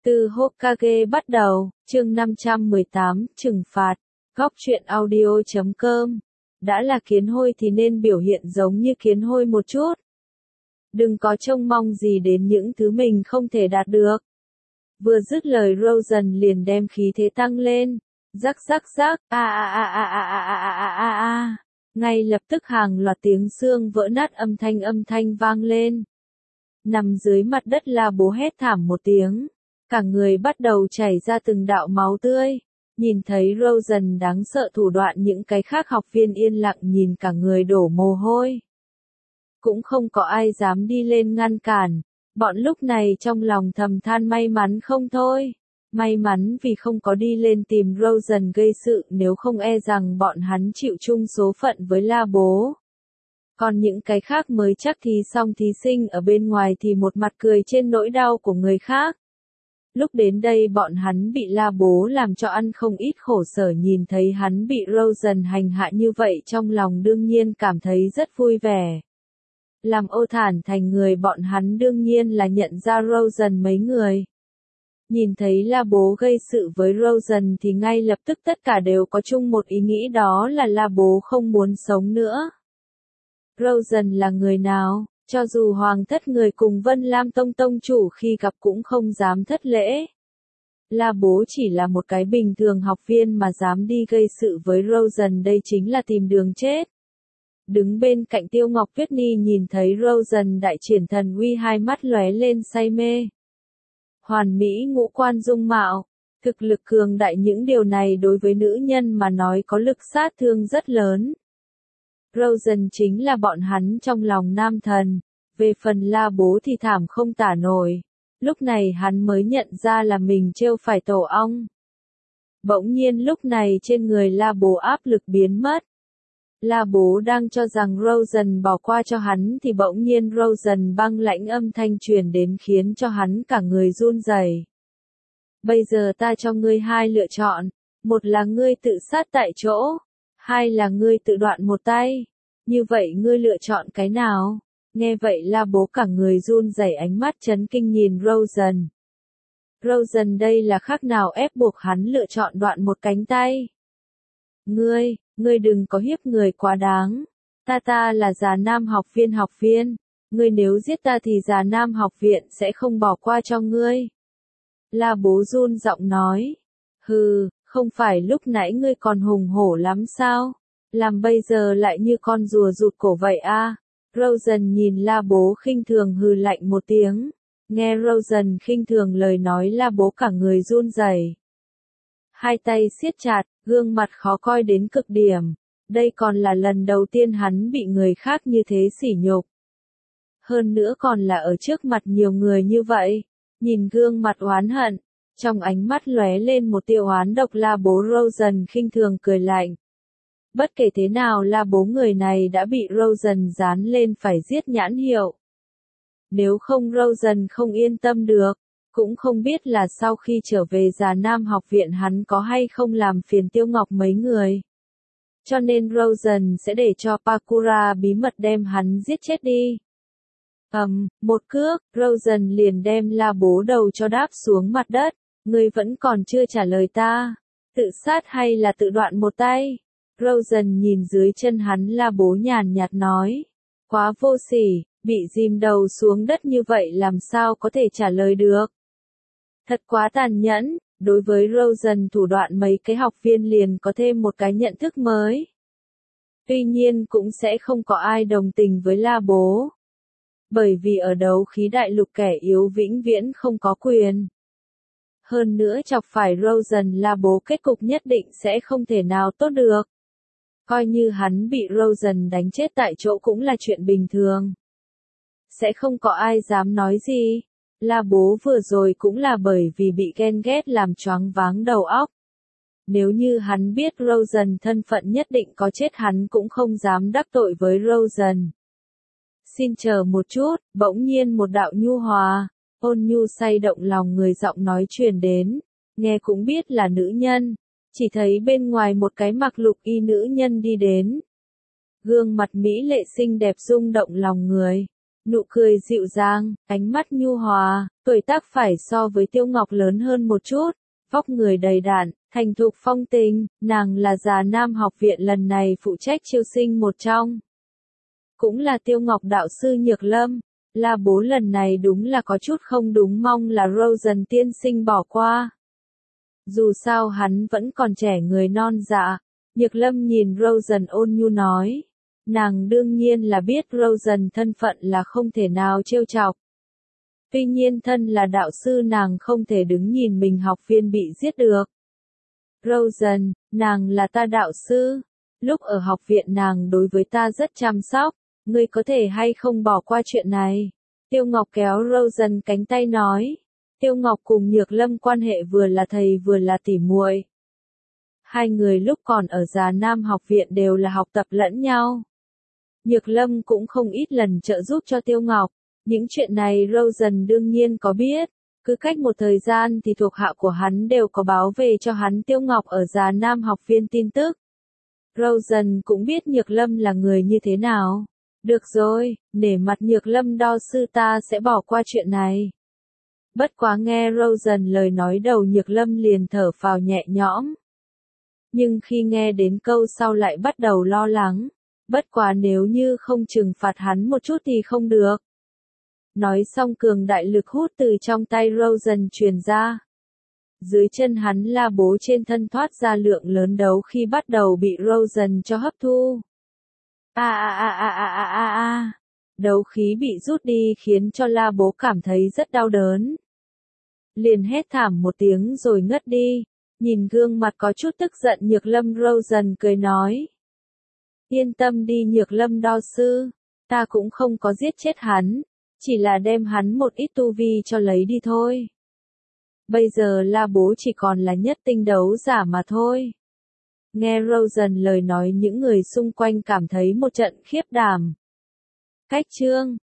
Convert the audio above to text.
Từ Hokage bắt đầu, chương 518, trừng phạt, góc truyện audio.com. Đã là kiến hôi thì nên biểu hiện giống như kiến hôi một chút. Đừng có trông mong gì đến những thứ mình không thể đạt được. Vừa dứt lời Rosen liền đem khí thế tăng lên. Rắc rắc rắc, ngay lập tức hàng loạt tiếng xương vỡ nát âm thanh vang lên. Nằm dưới mặt đất La Bố hét thảm một tiếng. Cả người bắt đầu chảy ra từng đạo máu tươi. Nhìn thấy Rosen đáng sợ thủ đoạn, những cái khác học viên yên lặng nhìn cả người đổ mồ hôi. Cũng không có ai dám đi lên ngăn cản. Bọn lúc này trong lòng thầm than may mắn không thôi. May mắn vì không có đi lên tìm Rosen gây sự, nếu không e rằng bọn hắn chịu chung số phận với La Bố. Còn những cái khác mới chắc thì xong, thí sinh ở bên ngoài thì một mặt cười trên nỗi đau của người khác. Lúc đến đây bọn hắn bị La Bố làm cho ăn không ít khổ sở, nhìn thấy hắn bị Rosen hành hạ như vậy trong lòng đương nhiên cảm thấy rất vui vẻ. Làm ô thản thành người bọn hắn đương nhiên là nhận ra Rosen mấy người. Nhìn thấy La Bố gây sự với Rosen thì ngay lập tức tất cả đều có chung một ý nghĩ, đó là La Bố không muốn sống nữa. Rosen là người nào? Cho dù Hoàng thất người cùng Vân Lam Tông tông chủ khi gặp cũng không dám thất lễ. La Bố chỉ là một cái bình thường học viên mà dám đi gây sự với Rosen, đây chính là tìm đường chết. Đứng bên cạnh Tiêu Ngọc Tuyết Nhi nhìn thấy Rosen đại triển thần uy, hai mắt lóe lên say mê. Hoàn mỹ ngũ quan dung mạo, thực lực cường đại, những điều này đối với nữ nhân mà nói có lực sát thương rất lớn. Rosen chính là bọn hắn trong lòng nam thần, về phần La Bố thì thảm không tả nổi. Lúc này hắn mới nhận ra là mình trêu phải tổ ong. Bỗng nhiên lúc này trên người La Bố áp lực biến mất. La Bố đang cho rằng Rosen bỏ qua cho hắn thì bỗng nhiên Rosen băng lãnh âm thanh truyền đến khiến cho hắn cả người run rẩy. Bây giờ ta cho ngươi hai lựa chọn, một là ngươi tự sát tại chỗ, hai là ngươi tự đoạn một tay. Như vậy ngươi lựa chọn cái nào? Nghe vậy La Bố cả người run rẩy, ánh mắt chấn kinh nhìn Rosen. Rosen đây là khác nào ép buộc hắn lựa chọn đoạn một cánh tay. Ngươi đừng có hiếp người quá đáng. Ta là Già Nam học viên. Ngươi nếu giết ta thì Già Nam học viện sẽ không bỏ qua cho ngươi. La Bố run giọng nói. Hừ, không phải lúc nãy ngươi còn hùng hổ lắm sao? Làm bây giờ lại như con rùa rụt cổ vậy a? Rosen nhìn La Bố khinh thường hừ lạnh một tiếng. Nghe Rosen khinh thường lời nói, La Bố cả người run rẩy. Hai tay siết chặt, gương mặt khó coi đến cực điểm. Đây còn là lần đầu tiên hắn bị người khác như thế sỉ nhục. Hơn nữa còn là ở trước mặt nhiều người như vậy. Nhìn gương mặt oán hận, trong ánh mắt lóe lên một tia oán độc, La Bố Rosen khinh thường cười lạnh. Bất kể thế nào La Bố người này đã bị Rosen dán lên phải giết nhãn hiệu. Nếu không Rosen không yên tâm được. Cũng không biết là sau khi trở về Già Nam học viện hắn có hay không làm phiền Tiêu Ngọc mấy người. Cho nên Rosen sẽ để cho Pakura bí mật đem hắn giết chết đi. Một cước, Rosen liền đem La Bố đầu cho đáp xuống mặt đất. Ngươi vẫn còn chưa trả lời ta. Tự sát hay là tự đoạn một tay? Rosen nhìn dưới chân hắn La Bố nhàn nhạt nói. Quá vô sỉ, bị dìm đầu xuống đất như vậy làm sao có thể trả lời được. Thật quá tàn nhẫn, đối với Rosen thủ đoạn mấy cái học viên liền có thêm một cái nhận thức mới. Tuy nhiên cũng sẽ không có ai đồng tình với La Bố. Bởi vì ở đấu khí đại lục kẻ yếu vĩnh viễn không có quyền. Hơn nữa chọc phải Rosen, La Bố kết cục nhất định sẽ không thể nào tốt được. Coi như hắn bị Rosen đánh chết tại chỗ cũng là chuyện bình thường. Sẽ không có ai dám nói gì. La Bố vừa rồi cũng là bởi vì bị ghen ghét làm choáng váng đầu óc. Nếu như hắn biết Rosen thân phận nhất định có chết hắn cũng không dám đắc tội với Rosen. Xin chờ một chút, bỗng nhiên một đạo nhu hòa, ôn nhu say động lòng người giọng nói truyền đến, nghe cũng biết là nữ nhân, chỉ thấy bên ngoài một cái mặc lục y nữ nhân đi đến. Gương mặt mỹ lệ xinh đẹp rung động lòng người. Nụ cười dịu dàng, ánh mắt nhu hòa, tuổi tác phải so với Tiêu Ngọc lớn hơn một chút, vóc người đầy đặn, thành thục phong tình, nàng là già nam học viện lần này phụ trách chiêu sinh một trong. Cũng là Tiêu Ngọc đạo sư Nhược Lâm, La Bố lần này đúng là có chút không đúng, mong là Rosen tiên sinh bỏ qua. Dù sao hắn vẫn còn trẻ người non dạ, Nhược Lâm nhìn Rosen ôn nhu nói. Nàng đương nhiên là biết Rosen thân phận là không thể nào trêu chọc. Tuy nhiên thân là đạo sư nàng không thể đứng nhìn mình học viên bị giết được. Rosen, nàng là ta đạo sư. Lúc ở học viện nàng đối với ta rất chăm sóc. Ngươi có thể hay không bỏ qua chuyện này? Tiêu Ngọc kéo Rosen cánh tay nói. Tiêu Ngọc cùng Nhược Lâm quan hệ vừa là thầy vừa là tỉ muội. Hai người lúc còn ở Già Nam học viện đều là học tập lẫn nhau. Nhược Lâm cũng không ít lần trợ giúp cho Tiêu Ngọc. Những chuyện này Rosen đương nhiên có biết. Cứ cách một thời gian thì thuộc hạ của hắn đều có báo về cho hắn Tiêu Ngọc ở Già Nam học viên tin tức. Rosen cũng biết Nhược Lâm là người như thế nào. Được rồi, nể mặt Nhược Lâm đo sư ta sẽ bỏ qua chuyện này. Bất quá nghe Rosen lời nói đầu Nhược Lâm liền thở phào nhẹ nhõm. Nhưng khi nghe đến câu sau lại bắt đầu lo lắng. Bất quá nếu như không trừng phạt hắn một chút thì không được. Nói xong cường đại lực hút từ trong tay Rosen truyền ra. Dưới chân hắn La Bố trên thân thoát ra lượng lớn đấu khí bắt đầu bị Rosen cho hấp thu. Đấu khí bị rút đi khiến cho La Bố cảm thấy rất đau đớn. Liền hét thảm một tiếng rồi ngất đi. Nhìn gương mặt có chút tức giận Nhược Lâm, Rosen cười nói. Yên tâm đi Nhược Lâm đo sư, ta cũng không có giết chết hắn, chỉ là đem hắn một ít tu vi cho lấy đi thôi. Bây giờ La Bố chỉ còn là nhất tinh đấu giả mà thôi. Nghe Rosen lời nói những người xung quanh cảm thấy một trận khiếp đảm. Cách chương